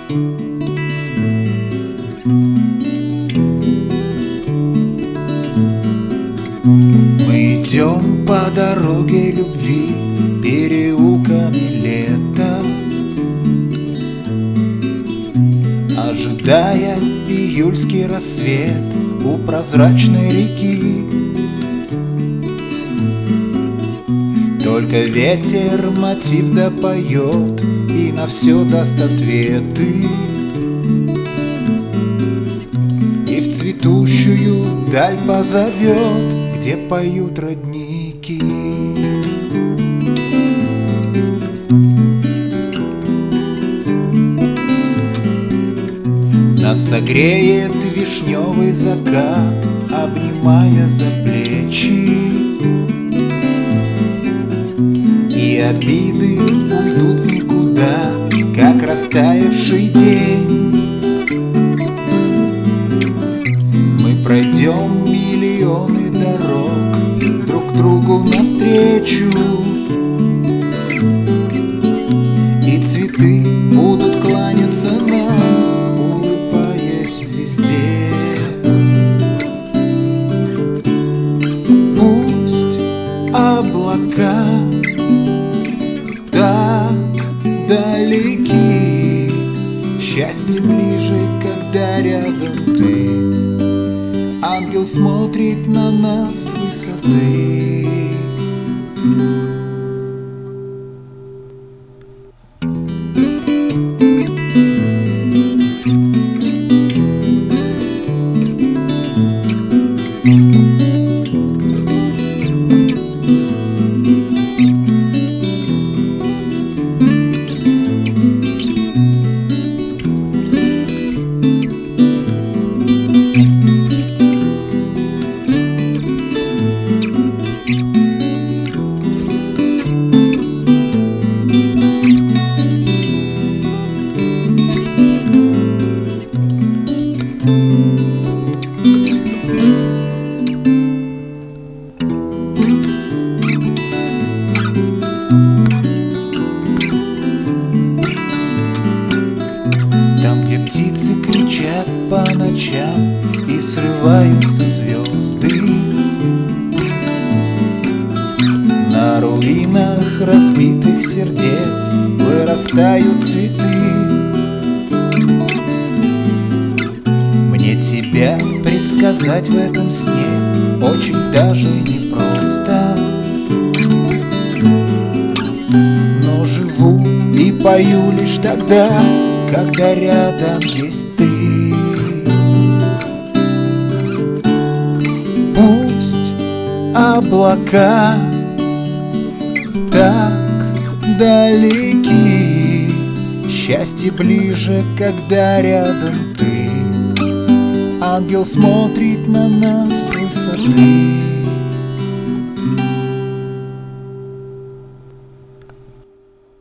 Мы идем по дороге любви переулками лета, ожидая июльский рассвет у прозрачной реки. Только ветер мотив допоет и на все даст ответы, и в цветущую даль позовет, где поют родники. Нас согреет вишневый закат, обнимая за плечи, и обиды уйдут в никуда, как растаявший день. Мы пройдем миллионы дорог друг другу навстречу, и цветы будут кланяться нам, улыбаясь звезде. Пусть облака так далеки, счастье ближе, когда рядом ты. Ангел смотрит на нас с высоты. Там, где птицы кричат по ночам и срываются звезды, на руинах разбитых сердец вырастают цветы. Мне тебя предсказать в этом сне очень даже непросто, но живу и пою лишь тогда, когда рядом есть ты. Пусть облака так далеки, счастье ближе, когда рядом ты. Ангел смотрит на нас с высоты.